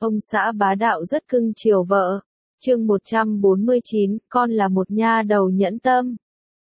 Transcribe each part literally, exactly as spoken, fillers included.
Ông xã bá đạo rất cưng chiều vợ. Chương một trăm bốn mươi chín, con là một nha đầu nhẫn tâm.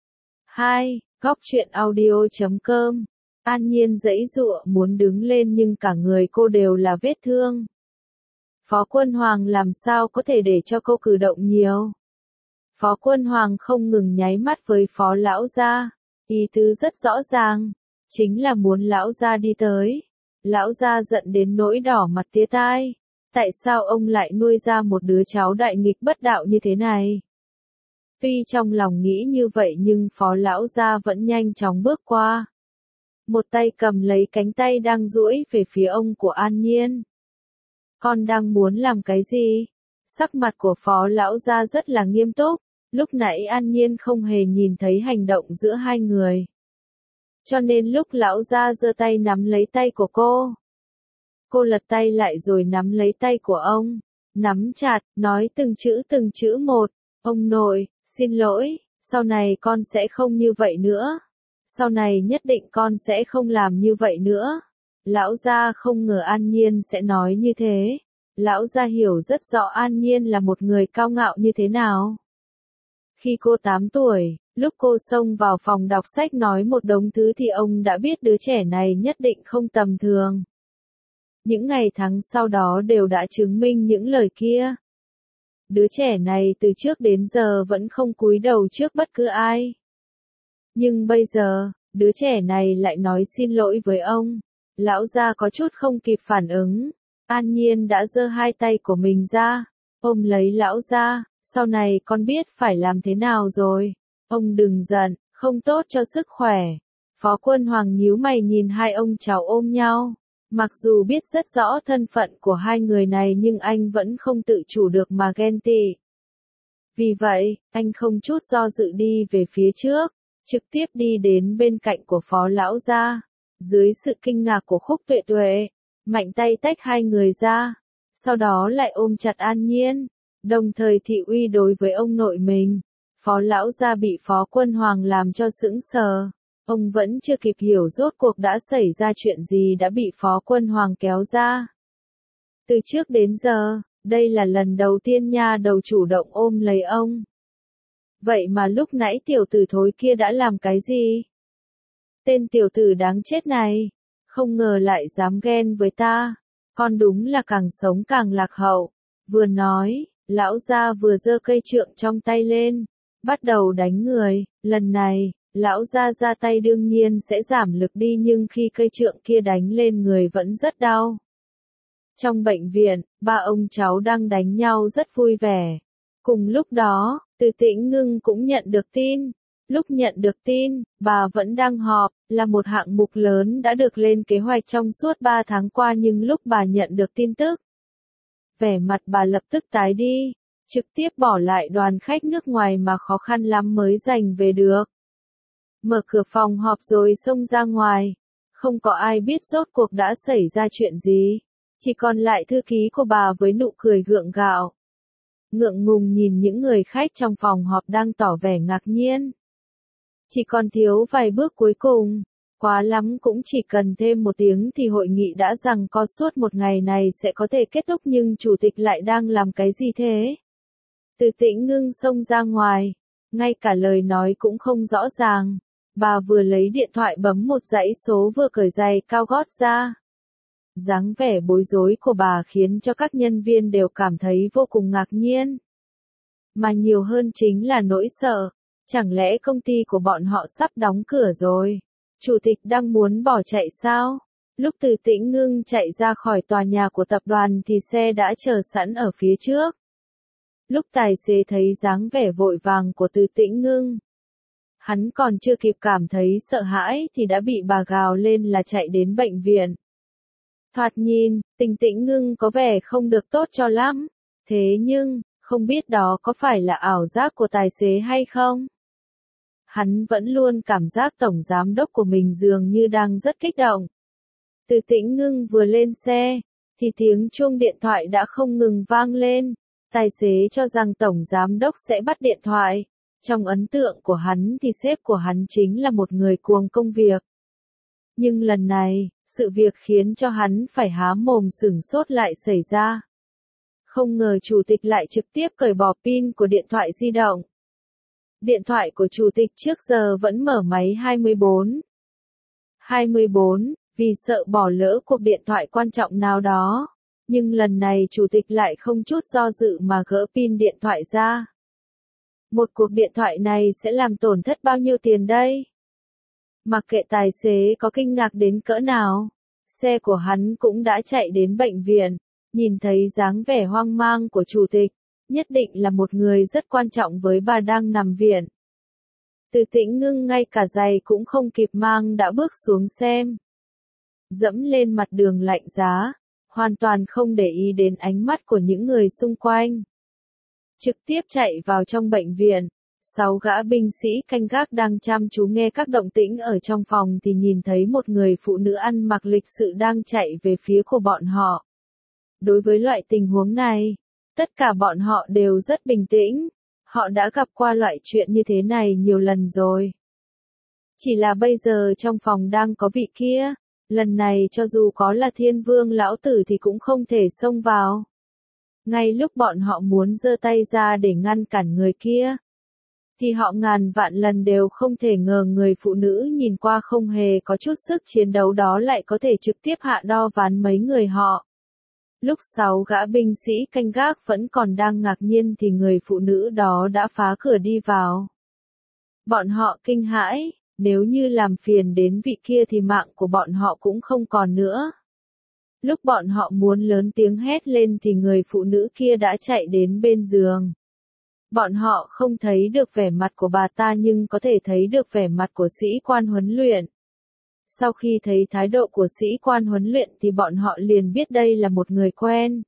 hai. Góc truyện audio chấm com. An Nhiên giãy giụa muốn đứng lên nhưng cả người cô đều là vết thương. Phó Quân Hoàng làm sao có thể để cho cô cử động nhiều. Phó Quân Hoàng không ngừng nháy mắt với Phó Lão Gia. Ý tứ rất rõ ràng. Chính là muốn Lão Gia đi tới. Lão Gia giận đến nỗi đỏ mặt tía tai. Tại sao ông lại nuôi ra một đứa cháu đại nghịch bất đạo như thế này? Tuy trong lòng nghĩ như vậy nhưng Phó Lão Gia vẫn nhanh chóng bước qua. Một tay cầm lấy cánh tay đang duỗi về phía ông của An Nhiên. Con đang muốn làm cái gì? Sắc mặt của Phó Lão Gia rất là nghiêm túc. Lúc nãy An Nhiên không hề nhìn thấy hành động giữa hai người. Cho nên lúc Lão Gia giơ tay nắm lấy tay của cô. Cô lật tay lại rồi nắm lấy tay của ông. Nắm chặt, nói từng chữ từng chữ một. Ông nội, xin lỗi, sau này con sẽ không như vậy nữa. Sau này nhất định con sẽ không làm như vậy nữa. Lão Gia không ngờ An Nhiên sẽ nói như thế. Lão Gia hiểu rất rõ An Nhiên là một người cao ngạo như thế nào. Khi cô tám tuổi, lúc cô xông vào phòng đọc sách nói một đống thứ thì ông đã biết đứa trẻ này nhất định không tầm thường. Những ngày tháng sau đó đều đã chứng minh những lời kia. Đứa trẻ này từ trước đến giờ vẫn không cúi đầu trước bất cứ ai. Nhưng bây giờ, đứa trẻ này lại nói xin lỗi với ông. Lão Gia có chút không kịp phản ứng. An Nhiên đã giơ hai tay của mình ra, ôm lấy Lão Gia. Sau này con biết phải làm thế nào rồi. Ông đừng giận, không tốt cho sức khỏe. Phó Quân Hoàng nhíu mày nhìn hai ông cháu ôm nhau. Mặc dù biết rất rõ thân phận của hai người này nhưng anh vẫn không tự chủ được mà ghen tị. Vì vậy, anh không chút do dự đi về phía trước, trực tiếp đi đến bên cạnh của Phó Lão Gia. Dưới sự kinh ngạc của Khúc Tuệ Tuệ, mạnh tay tách hai người ra, sau đó lại ôm chặt An Nhiên, đồng thời thị uy đối với ông nội mình. Phó Lão Gia bị Phó Quân Hoàng làm cho sững sờ. Ông vẫn chưa kịp hiểu rốt cuộc đã xảy ra chuyện gì đã bị Phó Quân Hoàng kéo ra. Từ trước đến giờ, đây là lần đầu tiên nha đầu chủ động ôm lấy ông. Vậy mà lúc nãy tiểu tử thối kia đã làm cái gì? Tên tiểu tử đáng chết này, không ngờ lại dám ghen với ta. Con đúng là càng sống càng lạc hậu. Vừa nói, Lão Gia vừa giơ cây trượng trong tay lên, bắt đầu đánh người. Lần này, Lão Gia ra tay đương nhiên sẽ giảm lực đi nhưng khi cây trượng kia đánh lên người vẫn rất đau. Trong bệnh viện, ba ông cháu đang đánh nhau rất vui vẻ. Cùng lúc đó, Từ Tĩnh Ngưng cũng nhận được tin. Lúc nhận được tin, bà vẫn đang họp, là một hạng mục lớn đã được lên kế hoạch trong suốt ba tháng qua nhưng lúc bà nhận được tin tức, vẻ mặt bà lập tức tái đi, trực tiếp bỏ lại đoàn khách nước ngoài mà khó khăn lắm mới giành về được. Mở cửa phòng họp rồi xông ra ngoài. Không có ai biết rốt cuộc đã xảy ra chuyện gì. Chỉ còn lại thư ký của bà với nụ cười gượng gạo. Ngượng ngùng nhìn những người khách trong phòng họp đang tỏ vẻ ngạc nhiên. Chỉ còn thiếu vài bước cuối cùng. Quá lắm cũng chỉ cần thêm một tiếng thì hội nghị đã giằng co suốt một ngày này sẽ có thể kết thúc nhưng chủ tịch lại đang làm cái gì thế? Từ Tĩnh Ngưng xông ra ngoài. Ngay cả lời nói cũng không rõ ràng. Bà vừa lấy điện thoại bấm một dãy số vừa cởi giày cao gót ra. Dáng vẻ bối rối của bà khiến cho các nhân viên đều cảm thấy vô cùng ngạc nhiên. Mà nhiều hơn chính là nỗi sợ. Chẳng lẽ công ty của bọn họ sắp đóng cửa rồi? Chủ tịch đang muốn bỏ chạy sao? Lúc Từ Tĩnh Ngưng chạy ra khỏi tòa nhà của tập đoàn thì xe đã chờ sẵn ở phía trước. Lúc tài xế thấy dáng vẻ vội vàng của Từ Tĩnh Ngưng, hắn còn chưa kịp cảm thấy sợ hãi thì đã bị bà gào lên là chạy đến bệnh viện. Thoạt nhìn, Tình Tĩnh Ngưng có vẻ không được tốt cho lắm. Thế nhưng, không biết đó có phải là ảo giác của tài xế hay không? Hắn vẫn luôn cảm giác tổng giám đốc của mình dường như đang rất kích động. Từ Tĩnh Ngưng vừa lên xe, thì tiếng chuông điện thoại đã không ngừng vang lên. Tài xế cho rằng tổng giám đốc sẽ bắt điện thoại. Trong ấn tượng của hắn thì sếp của hắn chính là một người cuồng công việc. Nhưng lần này, sự việc khiến cho hắn phải há mồm sửng sốt lại xảy ra. Không ngờ chủ tịch lại trực tiếp cởi bỏ pin của điện thoại di động. Điện thoại của chủ tịch trước giờ vẫn mở máy hai mươi bốn. hai mươi bốn, vì sợ bỏ lỡ cuộc điện thoại quan trọng nào đó. Nhưng lần này chủ tịch lại không chút do dự mà gỡ pin điện thoại ra. Một cuộc điện thoại này sẽ làm tổn thất bao nhiêu tiền đây? Mặc kệ tài xế có kinh ngạc đến cỡ nào, xe của hắn cũng đã chạy đến bệnh viện. Nhìn thấy dáng vẻ hoang mang của chủ tịch, nhất định là một người rất quan trọng với bà đang nằm viện. Từ Tĩnh Ngưng ngay cả giày cũng không kịp mang đã bước xuống xem. Dẫm lên mặt đường lạnh giá, hoàn toàn không để ý đến ánh mắt của những người xung quanh. Trực tiếp chạy vào trong bệnh viện, sáu gã binh sĩ canh gác đang chăm chú nghe các động tĩnh ở trong phòng thì nhìn thấy một người phụ nữ ăn mặc lịch sự đang chạy về phía của bọn họ. Đối với loại tình huống này, tất cả bọn họ đều rất bình tĩnh, họ đã gặp qua loại chuyện như thế này nhiều lần rồi. Chỉ là bây giờ trong phòng đang có vị kia, lần này cho dù có là Thiên Vương lão tử thì cũng không thể xông vào. Ngay lúc bọn họ muốn giơ tay ra để ngăn cản người kia, thì họ ngàn vạn lần đều không thể ngờ người phụ nữ nhìn qua không hề có chút sức chiến đấu đó lại có thể trực tiếp hạ đo ván mấy người họ. Lúc sáu gã binh sĩ canh gác vẫn còn đang ngạc nhiên thì người phụ nữ đó đã phá cửa đi vào. Bọn họ kinh hãi, nếu như làm phiền đến vị kia thì mạng của bọn họ cũng không còn nữa. Lúc bọn họ muốn lớn tiếng hét lên thì người phụ nữ kia đã chạy đến bên giường. Bọn họ không thấy được vẻ mặt của bà ta nhưng có thể thấy được vẻ mặt của sĩ quan huấn luyện. Sau khi thấy thái độ của sĩ quan huấn luyện thì bọn họ liền biết đây là một người quen.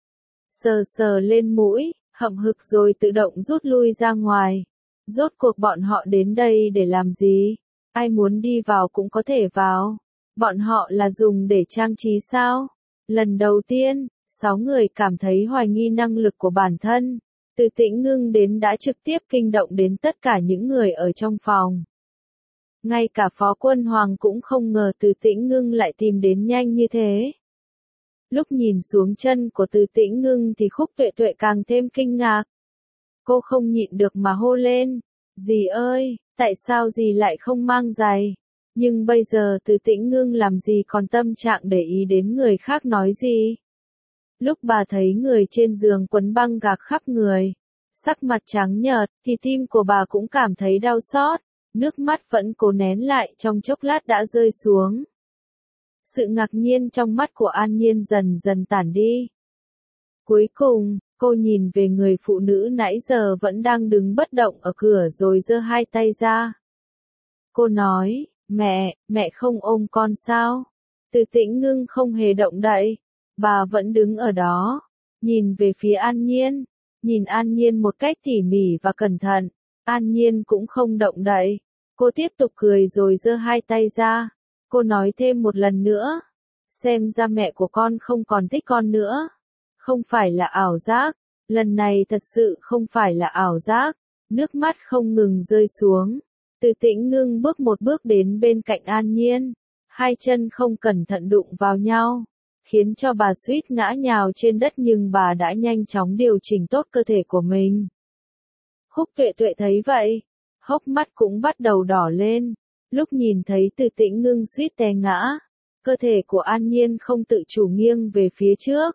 Sờ sờ lên mũi, hậm hực rồi tự động rút lui ra ngoài. Rốt cuộc bọn họ đến đây để làm gì? Ai muốn đi vào cũng có thể vào. Bọn họ là dùng để trang trí sao? Lần đầu tiên, sáu người cảm thấy hoài nghi năng lực của bản thân. Từ Tĩnh Ngưng đến đã trực tiếp kinh động đến tất cả những người ở trong phòng. Ngay cả Phó Quân Hoàng cũng không ngờ Từ Tĩnh Ngưng lại tìm đến nhanh như thế. Lúc nhìn xuống chân của Từ Tĩnh Ngưng thì Khúc Tuệ Tuệ càng thêm kinh ngạc. Cô không nhịn được mà hô lên, dì ơi, tại sao dì lại không mang giày? Nhưng bây giờ Từ Tĩnh Ngưng làm gì còn tâm trạng để ý đến người khác nói gì? Lúc bà thấy người trên giường quấn băng gạc khắp người, sắc mặt trắng nhợt, thì tim của bà cũng cảm thấy đau xót, nước mắt vẫn cố nén lại trong chốc lát đã rơi xuống. Sự ngạc nhiên trong mắt của An Nhiên dần dần tản đi. Cuối cùng, cô nhìn về người phụ nữ nãy giờ vẫn đang đứng bất động ở cửa rồi giơ hai tay ra. Cô nói, mẹ, mẹ không ôm con sao? Từ Tĩnh Ngưng không hề động đậy. Bà vẫn đứng ở đó, nhìn về phía An Nhiên, nhìn An Nhiên một cách tỉ mỉ và cẩn thận. An Nhiên cũng không động đậy. Cô tiếp tục cười rồi giơ hai tay ra. Cô nói thêm một lần nữa. Xem ra mẹ của con không còn thích con nữa. Không phải là ảo giác. Lần này thật sự không phải là ảo giác. Nước mắt không ngừng rơi xuống. Từ Tĩnh Ngưng bước một bước đến bên cạnh An Nhiên. Hai chân không cẩn thận đụng vào nhau, khiến cho bà suýt ngã nhào trên đất nhưng bà đã nhanh chóng điều chỉnh tốt cơ thể của mình. Khúc Tuệ Tuệ thấy vậy, hốc mắt cũng bắt đầu đỏ lên. Lúc nhìn thấy Từ Tĩnh Ngưng suýt té ngã, cơ thể của An Nhiên không tự chủ nghiêng về phía trước.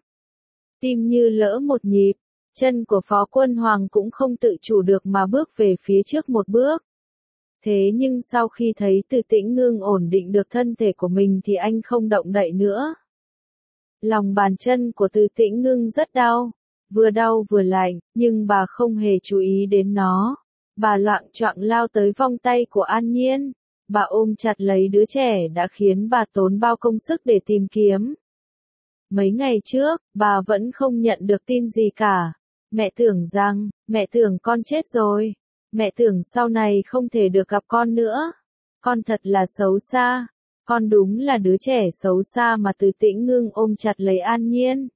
Tim như lỡ một nhịp, chân của Phó Quân Hoàng cũng không tự chủ được mà bước về phía trước một bước. Thế nhưng sau khi thấy Từ Tĩnh Ngưng ổn định được thân thể của mình thì anh không động đậy nữa. Lòng bàn chân của Từ Tĩnh Ngưng rất đau, vừa đau vừa lạnh, nhưng bà không hề chú ý đến nó. Bà loạng choạng lao tới vòng tay của An Nhiên. Bà ôm chặt lấy đứa trẻ đã khiến bà tốn bao công sức để tìm kiếm. Mấy ngày trước, bà vẫn không nhận được tin gì cả. Mẹ tưởng rằng, mẹ tưởng con chết rồi. Mẹ tưởng sau này không thể được gặp con nữa. Con thật là xấu xa. Con đúng là đứa trẻ xấu xa mà Từ Tĩnh Ngưng ôm chặt lấy An Nhiên.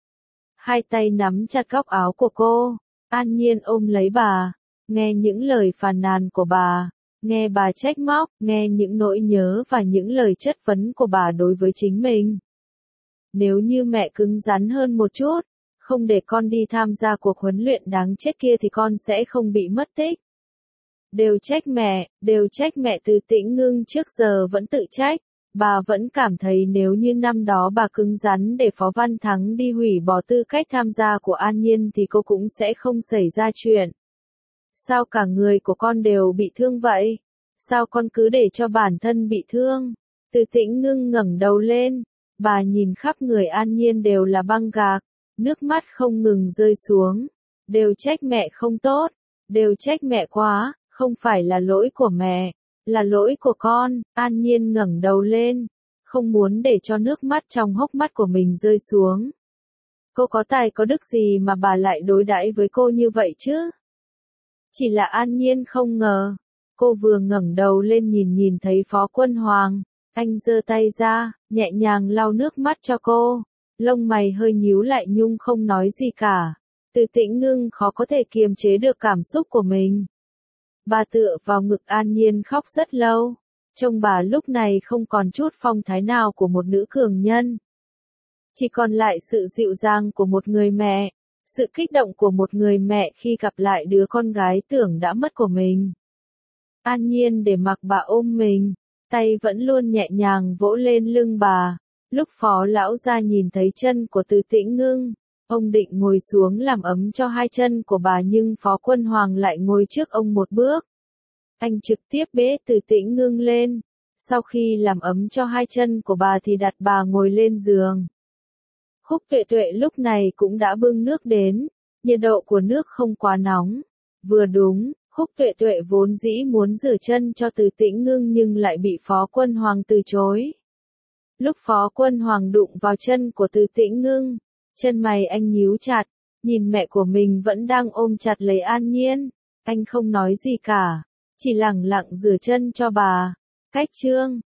Hai tay nắm chặt góc áo của cô. An Nhiên ôm lấy bà. Nghe những lời phàn nàn của bà. Nghe bà trách móc. Nghe những nỗi nhớ và những lời chất vấn của bà đối với chính mình. Nếu như mẹ cứng rắn hơn một chút, Không để con đi tham gia cuộc huấn luyện đáng chết kia thì con sẽ không bị mất tích. Đều trách mẹ, đều trách mẹ. Từ Tĩnh Ngưng trước giờ vẫn tự trách. Bà vẫn cảm thấy nếu như năm đó bà cứng rắn để Phó Văn Thắng đi hủy bỏ tư cách tham gia của An Nhiên thì cô cũng sẽ không xảy ra chuyện. Sao cả người của con đều bị thương vậy? Sao con cứ để cho bản thân bị thương? Từ Tĩnh Ngưng ngẩng đầu lên, bà nhìn khắp người An Nhiên đều là băng gạc, nước mắt không ngừng rơi xuống. Đều trách mẹ không tốt, đều trách mẹ quá, không phải là lỗi của mẹ, là lỗi của con. An Nhiên ngẩng đầu lên, không muốn để cho nước mắt trong hốc mắt của mình rơi xuống. Cô có tài có đức gì mà bà lại đối đãi với cô như vậy chứ? Chỉ là An Nhiên không ngờ, cô vừa ngẩng đầu lên nhìn nhìn thấy Phó Quân Hoàng, anh giơ tay ra, nhẹ nhàng lau nước mắt cho cô, lông mày hơi nhíu lại nhưng không nói gì cả. Từ Tĩnh Ngưng khó có thể kiềm chế được cảm xúc của mình. Bà tựa vào ngực An Nhiên khóc rất lâu, trông bà lúc này không còn chút phong thái nào của một nữ cường nhân. Chỉ còn lại sự dịu dàng của một người mẹ, sự kích động của một người mẹ khi gặp lại đứa con gái tưởng đã mất của mình. An Nhiên để mặc bà ôm mình, tay vẫn luôn nhẹ nhàng vỗ lên lưng bà. Lúc Phó lão gia nhìn thấy chân của Từ Tĩnh Ngưng, ông định ngồi xuống làm ấm cho hai chân của bà nhưng Phó Quân Hoàng lại ngồi trước ông một bước. Anh trực tiếp bế Từ Tĩnh Ngưng lên, sau khi làm ấm cho hai chân của bà thì đặt bà ngồi lên giường. Khúc Tuệ Tuệ lúc này cũng đã bưng nước đến, nhiệt độ của nước không quá nóng, vừa đúng. Khúc Tuệ Tuệ vốn dĩ muốn rửa chân cho Từ Tĩnh Ngưng nhưng lại bị Phó Quân Hoàng từ chối. Lúc Phó Quân Hoàng đụng vào chân của Từ Tĩnh Ngưng, chân mày anh nhíu chặt, nhìn mẹ của mình vẫn đang ôm chặt lấy An Nhiên, anh không nói gì cả, chỉ lẳng lặng rửa chân cho bà. Cách chương